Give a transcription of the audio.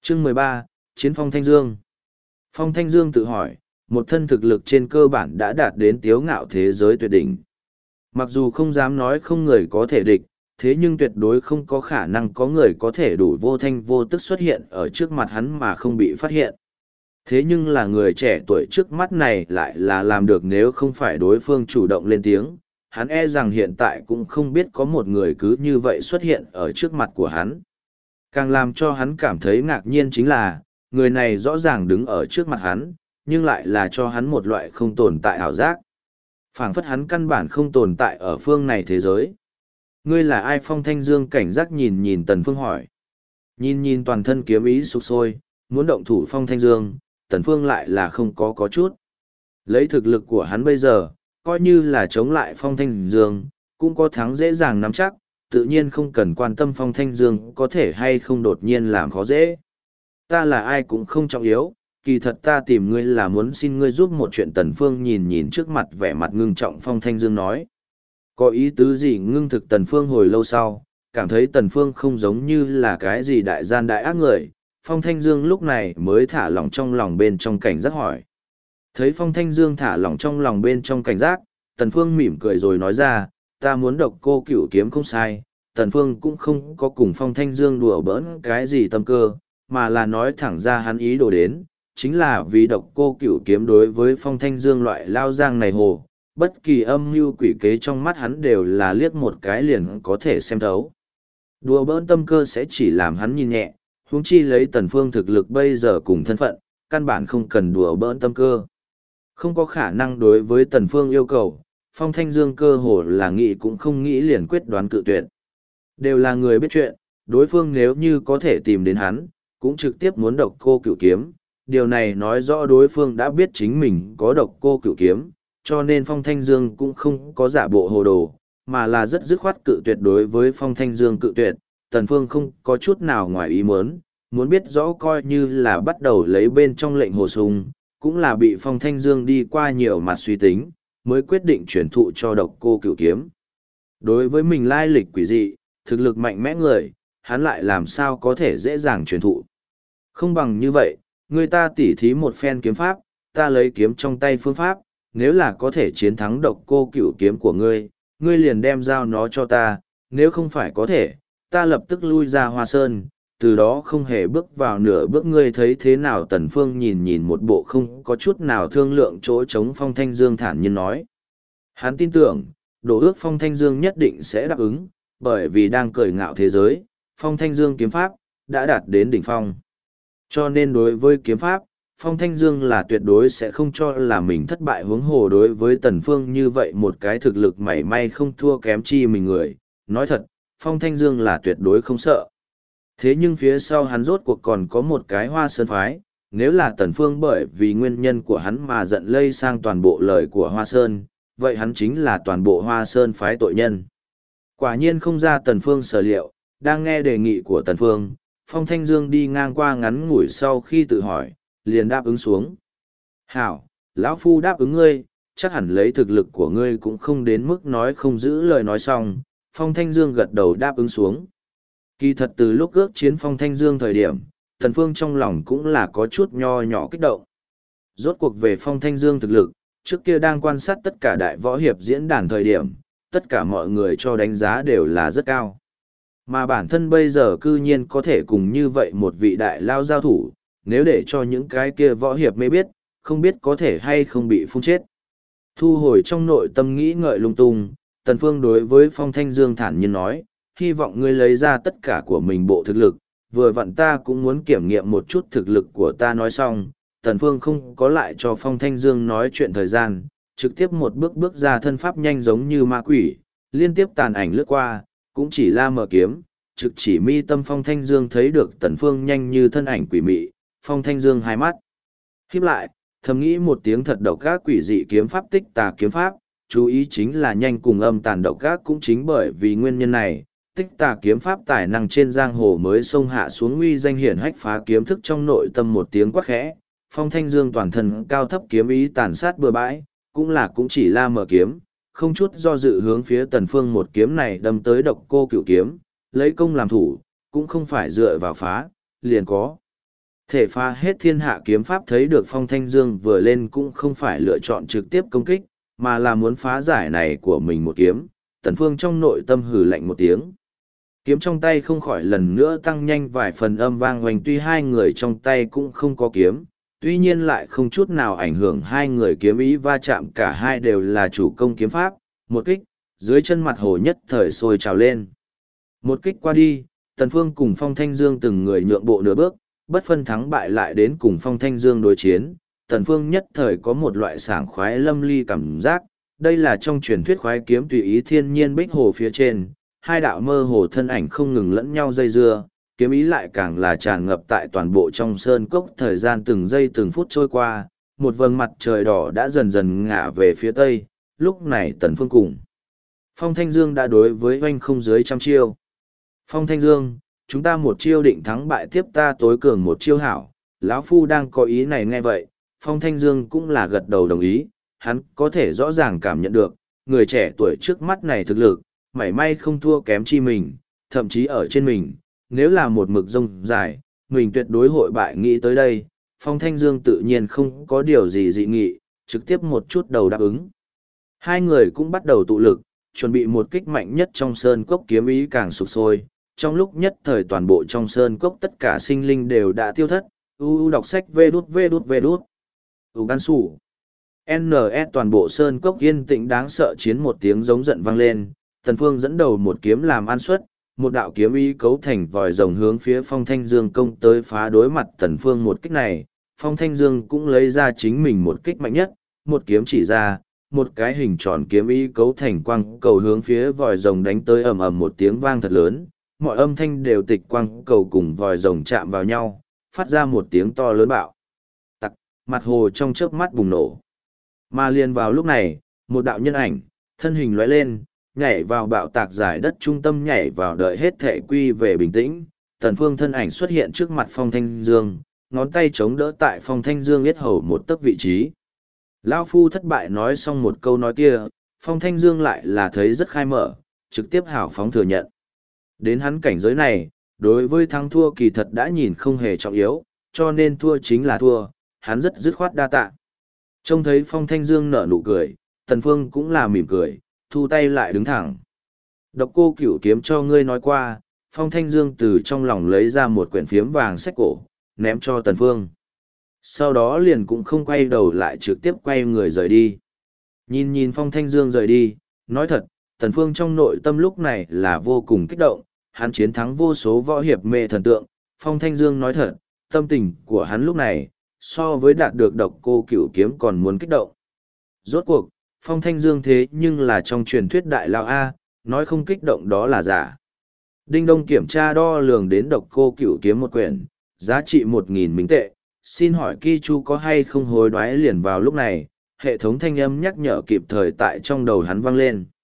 Chương 13, Chiến Phong Thanh Dương. Phong Thanh Dương tự hỏi, một thân thực lực trên cơ bản đã đạt đến tiếu ngạo thế giới tuyệt đỉnh. Mặc dù không dám nói không người có thể địch, thế nhưng tuyệt đối không có khả năng có người có thể đủ vô thanh vô tức xuất hiện ở trước mặt hắn mà không bị phát hiện. Thế nhưng là người trẻ tuổi trước mắt này lại là làm được, nếu không phải đối phương chủ động lên tiếng, hắn e rằng hiện tại cũng không biết có một người cứ như vậy xuất hiện ở trước mặt của hắn. Càng làm cho hắn cảm thấy ngạc nhiên chính là, người này rõ ràng đứng ở trước mặt hắn, nhưng lại là cho hắn một loại không tồn tại ảo giác. Phảng phất hắn căn bản không tồn tại ở phương này thế giới. Ngươi là ai? Phong Thanh Dương cảnh giác nhìn nhìn Tần Phương hỏi. Nhìn nhìn toàn thân kiếm ý sục sôi, muốn động thủ Phong Thanh Dương, Tần Phương lại là không có chút. Lấy thực lực của hắn bây giờ, coi như là chống lại Phong Thanh Dương, cũng có thắng dễ dàng nắm chắc, tự nhiên không cần quan tâm Phong Thanh Dương có thể hay không đột nhiên làm khó dễ. Ta là ai cũng không trọng yếu, kỳ thật ta tìm ngươi là muốn xin ngươi giúp một chuyện. Tần Phương nhìn nhìn trước mặt vẻ mặt ngưng trọng Phong Thanh Dương nói. Có ý tứ gì? Ngưng thực Tần Phương hồi lâu sau, cảm thấy Tần Phương không giống như là cái gì đại gian đại ác người, Phong Thanh Dương lúc này mới thả lỏng trong lòng bên trong cảnh giác hỏi. Thấy Phong Thanh Dương thả lỏng trong lòng bên trong cảnh giác, Tần Phương mỉm cười rồi nói ra, ta muốn độc cô cửu kiếm không sai. Tần Phương cũng không có cùng Phong Thanh Dương đùa bỡn cái gì tâm cơ, mà là nói thẳng ra hắn ý đồ đến, chính là vì độc cô cửu kiếm đối với Phong Thanh Dương loại lao giang này hồ, bất kỳ âm mưu quỷ kế trong mắt hắn đều là liếc một cái liền có thể xem thấu. Đùa bỡn tâm cơ sẽ chỉ làm hắn nhìn nhẹ, huống chi lấy Tần Phương thực lực bây giờ cùng thân phận, căn bản không cần đùa bỡn tâm cơ. Không có khả năng. Đối với Tần Phương yêu cầu, Phong Thanh Dương cơ hồ là nghĩ cũng không nghĩ liền quyết đoán cự tuyệt. Đều là người biết chuyện, đối phương nếu như có thể tìm đến hắn, cũng trực tiếp muốn độc cô cửu kiếm. Điều này nói rõ đối phương đã biết chính mình có độc cô cửu kiếm, cho nên Phong Thanh Dương cũng không có giả bộ hồ đồ, mà là rất dứt khoát cự tuyệt. Đối với Phong Thanh Dương cự tuyệt, Tần Phương không có chút nào ngoài ý muốn biết rõ coi như là bắt đầu lấy bên trong lệnh hồ sung, cũng là bị Phong Thanh Dương đi qua nhiều mặt suy tính, mới quyết định chuyển thụ cho độc cô cửu kiếm. Đối với mình lai lịch quỷ dị, thực lực mạnh mẽ người, hắn lại làm sao có thể dễ dàng truyền thụ. Không bằng như vậy, người ta tỉ thí một phen kiếm pháp, ta lấy kiếm trong tay phương pháp, nếu là có thể chiến thắng độc cô cửu kiếm của ngươi, ngươi liền đem giao nó cho ta, nếu không phải có thể, ta lập tức lui ra Hoa Sơn, từ đó không hề bước vào nửa bước. Ngươi thấy thế nào? Tần Phương nhìn nhìn một bộ không có chút nào thương lượng chỗ chống Phong Thanh Dương thản nhiên nói. Hắn tin tưởng, Đổ ước Phong Thanh Dương nhất định sẽ đáp ứng, bởi vì đang cười ngạo thế giới, Phong Thanh Dương kiếm pháp đã đạt đến đỉnh phong. Cho nên đối với kiếm pháp, Phong Thanh Dương là tuyệt đối sẽ không cho là mình thất bại. Huống hồ đối với Tần Phương như vậy một cái thực lực mảy may không thua kém chi mình người, nói thật, Phong Thanh Dương là tuyệt đối không sợ. Thế nhưng phía sau hắn rốt cuộc còn có một cái Hoa Sơn phái, nếu là Tần Phương bởi vì nguyên nhân của hắn mà giận lây sang toàn bộ lời của Hoa Sơn, vậy hắn chính là toàn bộ Hoa Sơn phái tội nhân. Quả nhiên không ra Tần Phương sở liệu, đang nghe đề nghị của Tần Phương, Phong Thanh Dương đi ngang qua ngắn ngủi sau khi tự hỏi, liền đáp ứng xuống. Hảo, lão phu đáp ứng ngươi, chắc hẳn lấy thực lực của ngươi cũng không đến mức nói không giữ lời. Nói xong, Phong Thanh Dương gật đầu đáp ứng xuống. Kỳ thật từ lúc ước chiến Phong Thanh Dương thời điểm, Tần Phương trong lòng cũng là có chút nho nhỏ kích động. Rốt cuộc về Phong Thanh Dương thực lực, trước kia đang quan sát tất cả đại võ hiệp diễn đàn thời điểm, tất cả mọi người cho đánh giá đều là rất cao. Mà bản thân bây giờ cư nhiên có thể cùng như vậy một vị đại lao giao thủ, nếu để cho những cái kia võ hiệp mê biết, không biết có thể hay không bị phun chết. Thu hồi trong nội tâm nghĩ ngợi lung tung, Tần Phương đối với Phong Thanh Dương thản nhiên nói, hy vọng ngươi lấy ra tất cả của mình bộ thực lực, vừa vặn ta cũng muốn kiểm nghiệm một chút thực lực của ta. Nói xong, Tần Phương không có lại cho Phong Thanh Dương nói chuyện thời gian, trực tiếp một bước bước ra, thân pháp nhanh giống như ma quỷ, liên tiếp tàn ảnh lướt qua, cũng chỉ la mở kiếm, trực chỉ mi tâm. Phong Thanh Dương thấy được Tần Phương nhanh như thân ảnh quỷ mị, Phong Thanh Dương hai mắt híp lại, thầm nghĩ một tiếng thật độc ác quỷ dị kiếm pháp Tích Tà kiếm pháp, chú ý chính là nhanh cùng âm tàn độc ác. Cũng chính bởi vì nguyên nhân này, Tích Tà kiếm pháp tài năng trên giang hồ mới xông hạ xuống uy danh hiển hách phá kiếm thức. Trong nội tâm một tiếng quát khẽ, Phong Thanh Dương toàn thân cao thấp kiếm ý tàn sát bừa bãi, cũng chỉ la mở kiếm, không chút do dự hướng phía Tần Phương một kiếm này đâm tới. Độc cô cửu kiếm, lấy công làm thủ, cũng không phải dựa vào phá, liền có. Thể phá hết thiên hạ kiếm pháp thấy được Phong Thanh Dương vừa lên cũng không phải lựa chọn trực tiếp công kích, mà là muốn phá giải này của mình một kiếm. Tần Phương trong nội tâm hừ lạnh một tiếng. Kiếm trong tay không khỏi lần nữa tăng nhanh vài phần âm vang hoành, tuy hai người trong tay cũng không có kiếm, tuy nhiên lại không chút nào ảnh hưởng hai người kiếm ý va chạm, cả hai đều là chủ công kiếm pháp, một kích, dưới chân mặt hồ nhất thời sôi trào lên. Một kích qua đi, Tần Phương cùng Phong Thanh Dương từng người nhượng bộ nửa bước, bất phân thắng bại lại đến cùng Phong Thanh Dương đối chiến. Tần Phương nhất thời có một loại sảng khoái lâm ly cảm giác, đây là trong truyền thuyết khoái kiếm tùy ý thiên nhiên bích hồ phía trên, hai đạo mơ hồ thân ảnh không ngừng lẫn nhau dây dưa, kiếm ý lại càng là tràn ngập tại toàn bộ trong sơn cốc. Thời gian từng giây từng phút trôi qua, một vầng mặt trời đỏ đã dần dần ngả về phía tây, lúc này Tần Phương cùng Phong Thanh Dương đã đối với oanh không dưới trăm chiêu. Phong Thanh Dương, chúng ta một chiêu định thắng bại, tiếp ta tối cường một chiêu hảo. Lão Phu đang có ý này. Nghe vậy, Phong Thanh Dương cũng là gật đầu đồng ý, hắn có thể rõ ràng cảm nhận được, người trẻ tuổi trước mắt này thực lực, mảy may không thua kém chi mình, thậm chí ở trên mình, nếu là một mực rông dài, mình tuyệt đối hội bại. Nghĩ tới đây, Phong Thanh Dương tự nhiên không có điều gì dị nghị, trực tiếp một chút đầu đáp ứng. Hai người cũng bắt đầu tụ lực, chuẩn bị một kích mạnh nhất trong sơn cốc. Kiếm ý càng sục sôi, trong lúc nhất thời toàn bộ trong sơn cốc tất cả sinh linh đều đã tiêu thất. Đọc sách vê đút. Gan sủ. NS toàn bộ sơn cốc yên tĩnh đáng sợ, chiến một tiếng giống giận vang lên. Tần Phương dẫn đầu một kiếm làm an suất, một đạo kiếm ý cấu thành vòi rồng hướng phía Phong Thanh Dương công tới phá. Đối mặt Tần Phương một kích này, Phong Thanh Dương cũng lấy ra chính mình một kích mạnh nhất, một kiếm chỉ ra, một cái hình tròn kiếm ý cấu thành quang cầu hướng phía vòi rồng đánh tới. Ầm ầm một tiếng vang thật lớn, mọi âm thanh đều tịch, quang cầu cùng vòi rồng chạm vào nhau, phát ra một tiếng to lớn bạo tặc, mặt hồ trong chớp mắt bùng nổ. Mà liền vào lúc này, một đạo nhân ảnh, thân hình lóe lên, nhảy vào bạo tạc giải đất trung tâm, nhảy vào đợi hết thể quy về bình tĩnh. Tần Phương thân ảnh xuất hiện trước mặt Phong Thanh Dương, ngón tay chống đỡ tại Phong Thanh Dương yết hầu một tấc vị trí. Lão Phu thất bại. Nói xong một câu nói kia, Phong Thanh Dương lại là thấy rất khai mở, trực tiếp hào phóng thừa nhận. Đến hắn cảnh giới này, đối với thắng thua kỳ thật đã nhìn không hề trọng yếu, cho nên thua chính là thua, hắn rất dứt khoát đa tạ. Trông thấy Phong Thanh Dương nở nụ cười, Tần Phương cũng là mỉm cười, thu tay lại đứng thẳng. Độc Cô Cửu Kiếm cho ngươi nói qua. Phong Thanh Dương từ trong lòng lấy ra một quyển phiếm vàng sách cổ, ném cho Tần Phương. Sau đó liền cũng không quay đầu lại, trực tiếp quay người rời đi. Nhìn Phong Thanh Dương rời đi, nói thật, Tần Phương trong nội tâm lúc này là vô cùng kích động, hắn chiến thắng vô số võ hiệp mê thần tượng. Phong Thanh Dương nói thật, tâm tình của hắn lúc này, so với đạt được Độc Cô Cửu Kiếm còn muốn kích động. Rốt cuộc, Phong Thanh Dương thế nhưng là trong truyền thuyết đại lao A, nói không kích động đó là giả. Đinh Đông kiểm tra đo lường đến Độc Cô Cửu Kiếm một quyển, giá trị 1.000 minh tệ. Xin hỏi Ki Chu có hay không hối đoái? Liền vào lúc này, hệ thống thanh âm nhắc nhở kịp thời tại trong đầu hắn vang lên.